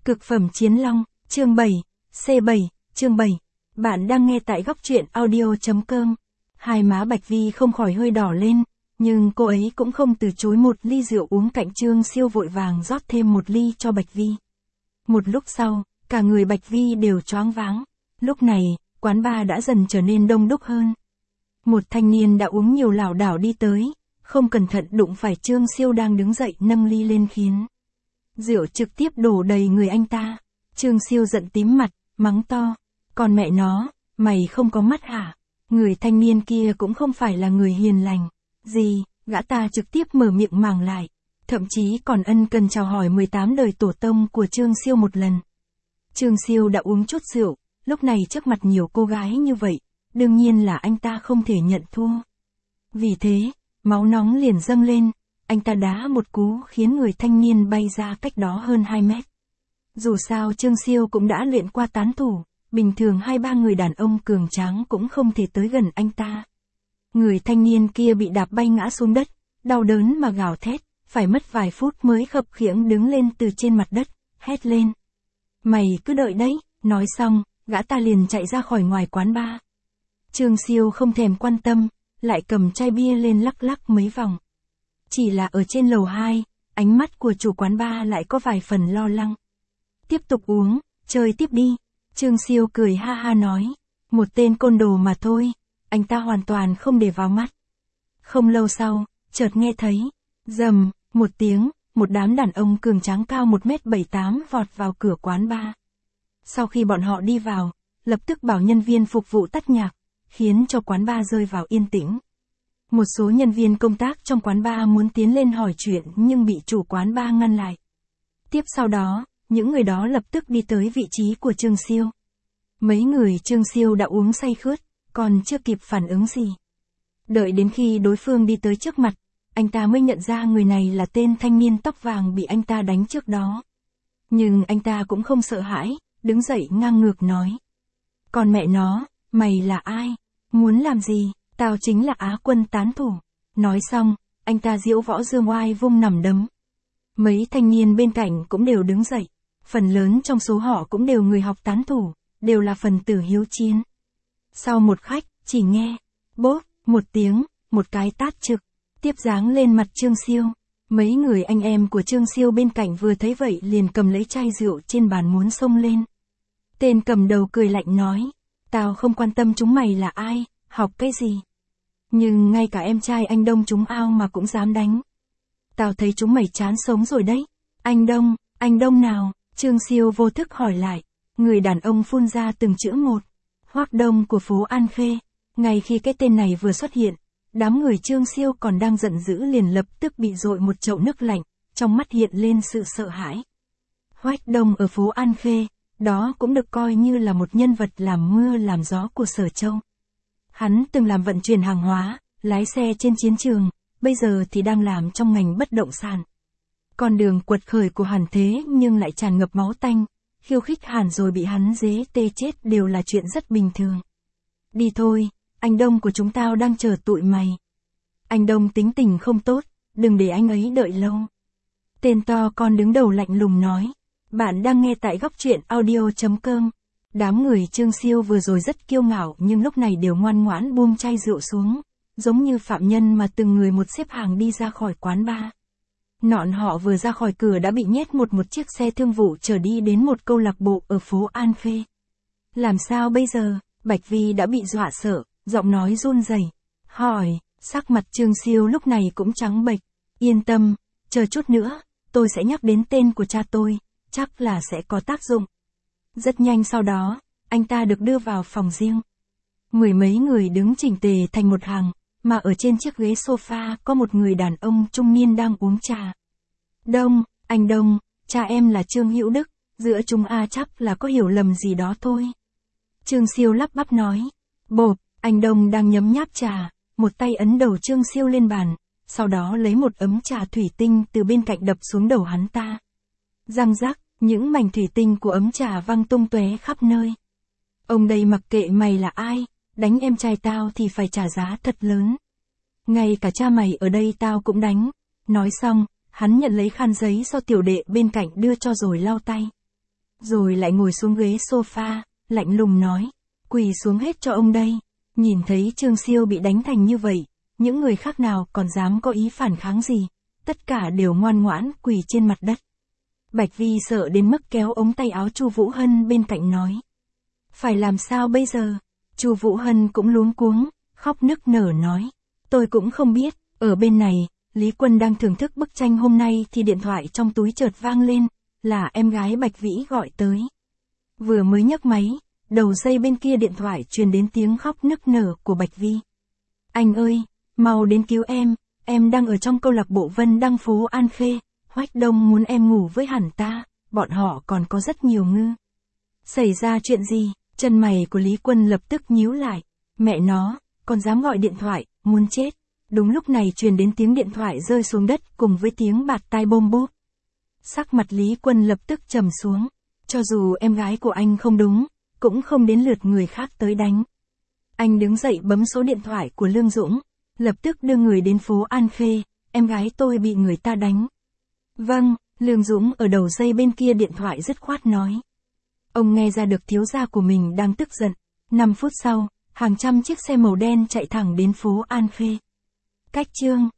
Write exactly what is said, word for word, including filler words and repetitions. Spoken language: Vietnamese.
Cực phẩm chiến long, chương bảy, C bảy, chương bảy. Bạn đang nghe tại góc truyện audio.com. Hai má Bạch Vi không khỏi hơi đỏ lên, nhưng cô ấy cũng không từ chối một ly rượu uống cạnh Trương Siêu vội vàng rót thêm một ly cho Bạch Vi. Một lúc sau, cả người Bạch Vi đều choáng váng. Lúc này, quán bar đã dần trở nên đông đúc hơn. Một thanh niên đã uống nhiều lảo đảo đi tới, không cẩn thận đụng phải Trương Siêu đang đứng dậy nâng ly lên khiến rượu trực tiếp đổ đầy người anh ta. Trương Siêu giận tím mặt, mắng to. Còn mẹ nó, mày không có mắt hả? Người thanh niên kia cũng không phải là người hiền lành. Gì, gã ta trực tiếp mở miệng màng lại. Thậm chí còn ân cần chào hỏi mười tám đời tổ tông của Trương Siêu một lần. Trương Siêu đã uống chút rượu, lúc này trước mặt nhiều cô gái như vậy, đương nhiên là anh ta không thể nhận thua. Vì thế, máu nóng liền dâng lên, anh ta đá một cú khiến người thanh niên bay ra cách đó hơn hai mét. Dù sao Trương Siêu cũng đã luyện qua tán thủ, bình thường hai ba người đàn ông cường tráng cũng không thể tới gần anh ta. Người thanh niên kia bị đạp bay ngã xuống đất, đau đớn mà gào thét, phải mất vài phút mới khập khiễng đứng lên từ trên mặt đất, hét lên. Mày cứ đợi đấy, nói xong, gã ta liền chạy ra khỏi ngoài quán bar. Trương Siêu không thèm quan tâm, lại cầm chai bia lên lắc lắc mấy vòng. Chỉ là ở trên lầu hai, ánh mắt của chủ quán bar lại có vài phần lo lắng. Tiếp tục uống, chơi tiếp đi. Trương Siêu cười ha ha nói. Một tên côn đồ mà thôi, anh ta hoàn toàn không để vào mắt. Không lâu sau, chợt nghe thấy, rầm, một tiếng, một đám đàn ông cường tráng cao một mét bảy tám vọt vào cửa quán bar. Sau khi bọn họ đi vào, lập tức bảo nhân viên phục vụ tắt nhạc, khiến cho quán bar rơi vào yên tĩnh. Một số nhân viên công tác trong quán bar muốn tiến lên hỏi chuyện nhưng bị chủ quán bar ngăn lại. Tiếp sau đó, những người đó lập tức đi tới vị trí của Trương Siêu. Mấy người Trương Siêu đã uống say khướt, còn chưa kịp phản ứng gì. Đợi đến khi đối phương đi tới trước mặt, anh ta mới nhận ra người này là tên thanh niên tóc vàng bị anh ta đánh trước đó. Nhưng anh ta cũng không sợ hãi, đứng dậy ngang ngược nói. Còn mẹ nó, mày là ai? Muốn làm gì? Tao chính là Á quân tán thủ. Nói xong, anh ta diễu võ dương oai vung nằm đấm. Mấy thanh niên bên cạnh cũng đều đứng dậy. Phần lớn trong số họ cũng đều người học tán thủ, đều là phần tử hiếu chiến. Sau một khách, chỉ nghe, bốp, một tiếng, một cái tát trực, tiếp giáng lên mặt Trương Siêu. Mấy người anh em của Trương Siêu bên cạnh vừa thấy vậy liền cầm lấy chai rượu trên bàn muốn xông lên. Tên cầm đầu cười lạnh nói, tao không quan tâm chúng mày là ai, học cái gì. Nhưng ngay cả em trai anh Đông chúng ao mà cũng dám đánh. Tao thấy chúng mày chán sống rồi đấy. Anh Đông, anh Đông nào? Trương Siêu vô thức hỏi lại. Người đàn ông phun ra từng chữ một. Hoác Đông của phố An Khê. Ngay khi cái tên này vừa xuất hiện, đám người Trương Siêu còn đang giận dữ liền lập tức bị dội một chậu nước lạnh, trong mắt hiện lên sự sợ hãi. Hoác Đông ở phố An Khê, đó cũng được coi như là một nhân vật làm mưa làm gió của Sở Châu. Hắn từng làm vận chuyển hàng hóa, lái xe trên chiến trường, bây giờ thì đang làm trong ngành bất động sản. Con đường quật khởi của hắn thế nhưng lại tràn ngập máu tanh, khiêu khích Hàn rồi bị hắn dế tê chết đều là chuyện rất bình thường. Đi thôi, anh Đông của chúng tao đang chờ tụi mày. Anh Đông tính tình không tốt, đừng để anh ấy đợi lâu. Tên to con đứng đầu lạnh lùng nói. Bạn đang nghe tại góc truyện audio.com. Đám người Trương Siêu vừa rồi rất kiêu ngạo nhưng lúc này đều ngoan ngoãn buông chai rượu xuống, giống như phạm nhân mà từng người một xếp hàng đi ra khỏi quán bar. Nọn họ vừa ra khỏi cửa đã bị nhét một một chiếc xe thương vụ chở đi đến một câu lạc bộ ở phố An Khê. Làm sao bây giờ? Bạch Vi đã bị dọa sợ, giọng nói run rẩy. Hỏi, sắc mặt Trương Siêu lúc này cũng trắng bệch. Yên tâm, chờ chút nữa, tôi sẽ nhắc đến tên của cha tôi, chắc là sẽ có tác dụng. Rất nhanh sau đó, anh ta được đưa vào phòng riêng. Mười mấy người đứng chỉnh tề thành một hàng, mà ở trên chiếc ghế sofa có một người đàn ông trung niên đang uống trà. Đông, anh Đông, cha em là Trương Hữu Đức, giữa chúng A chắc là có hiểu lầm gì đó thôi. Trương Siêu lắp bắp nói. Bộp, anh Đông đang nhấm nháp trà, một tay ấn đầu Trương Siêu lên bàn, sau đó lấy một ấm trà thủy tinh từ bên cạnh đập xuống đầu hắn ta. Răng rắc, những mảnh thủy tinh của ấm trà văng tung tóe khắp nơi. Ông đây mặc kệ mày là ai, đánh em trai tao thì phải trả giá thật lớn. Ngay cả cha mày ở đây tao cũng đánh. Nói xong, hắn nhận lấy khăn giấy do tiểu đệ bên cạnh đưa cho rồi lau tay. rồi lại ngồi xuống ghế sofa, lạnh lùng nói, quỳ xuống hết cho ông đây. Nhìn thấy Trương Siêu bị đánh thành như vậy, những người khác nào còn dám có ý phản kháng gì, tất cả đều ngoan ngoãn quỳ trên mặt đất. Bạch Vi sợ đến mức kéo ống tay áo Chu Vũ Hân bên cạnh nói. Phải làm sao bây giờ? Chu Vũ Hân cũng luống cuống, khóc nức nở nói. Tôi cũng không biết, ở bên này, Lý Quân đang thưởng thức bức tranh hôm nay thì điện thoại trong túi chợt vang lên, là em gái Bạch Vĩ gọi tới. Vừa mới nhấc máy, đầu dây bên kia điện thoại truyền đến tiếng khóc nức nở của Bạch Vi. Anh ơi, mau đến cứu em, em đang ở trong câu lạc bộ Vân Đăng phố An Khê, Hoách Đông muốn em ngủ với hẳn ta, bọn họ còn có rất nhiều ngư. Xảy ra chuyện gì? Chân mày của Lý Quân lập tức nhíu lại. Mẹ nó, còn dám gọi điện thoại, muốn chết. Đúng lúc này truyền đến tiếng điện thoại rơi xuống đất cùng với tiếng bạt tai bôm bốp. Sắc mặt Lý Quân lập tức trầm xuống. Cho dù em gái của anh không đúng, cũng không đến lượt người khác tới đánh. Anh đứng dậy bấm số điện thoại của Lương Dũng, lập tức đưa người đến phố An Khê, em gái tôi bị người ta đánh. Vâng, Lương Dũng ở đầu dây bên kia điện thoại dứt khoát nói. Ông nghe ra được thiếu gia của mình đang tức giận. năm phút sau, hàng trăm chiếc xe màu đen chạy thẳng đến phố An Khê. Cách chương